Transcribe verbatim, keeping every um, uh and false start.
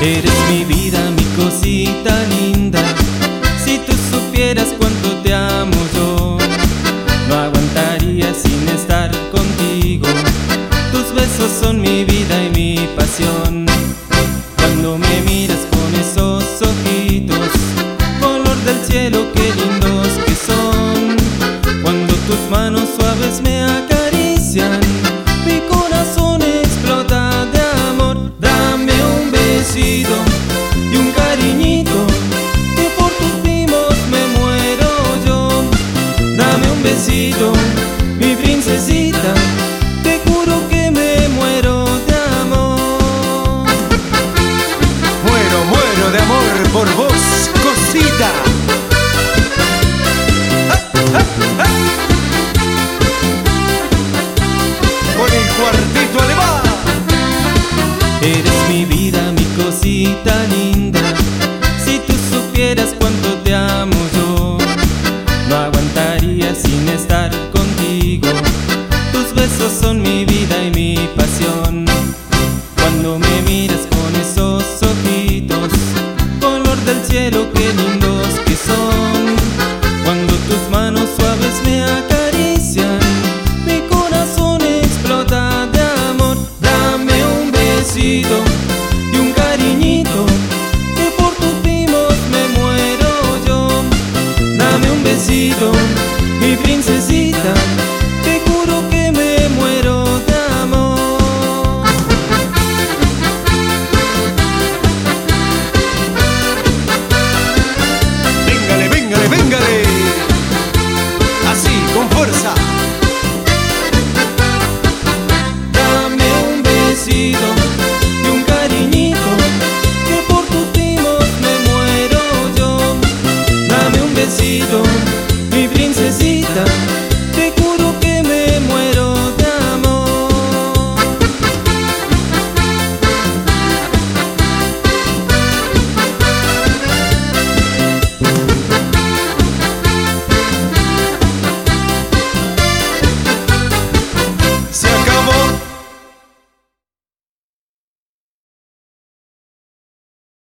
Eres mi vida, mi cosita linda. Si tú supieras cuánto te amo yo, no aguantaría sin estar contigo. Tus besos son mi vida y mi pasión. Cuando me miras con esos ojitos, color del cielo, qué lindos que son. Cuando tus manos suaves me acarician, mi corazón explota de amor. Dame un besito y un cariñito, que por tus mimos me muero yo. Dame un besito, mi princesita, te juro que me muero de amor. Muero, muero de amor por vos, cosita. ¡Ah, ah, ah! Con el cuarteto alemán. Eres mi vida, mi cosita linda. Si tú supieras cuánto te amo yo, no aguantaría sin estar contigo. Tus besos son mi vida y mi pasión. Cuando me miras con esos ojitos, color del cielo,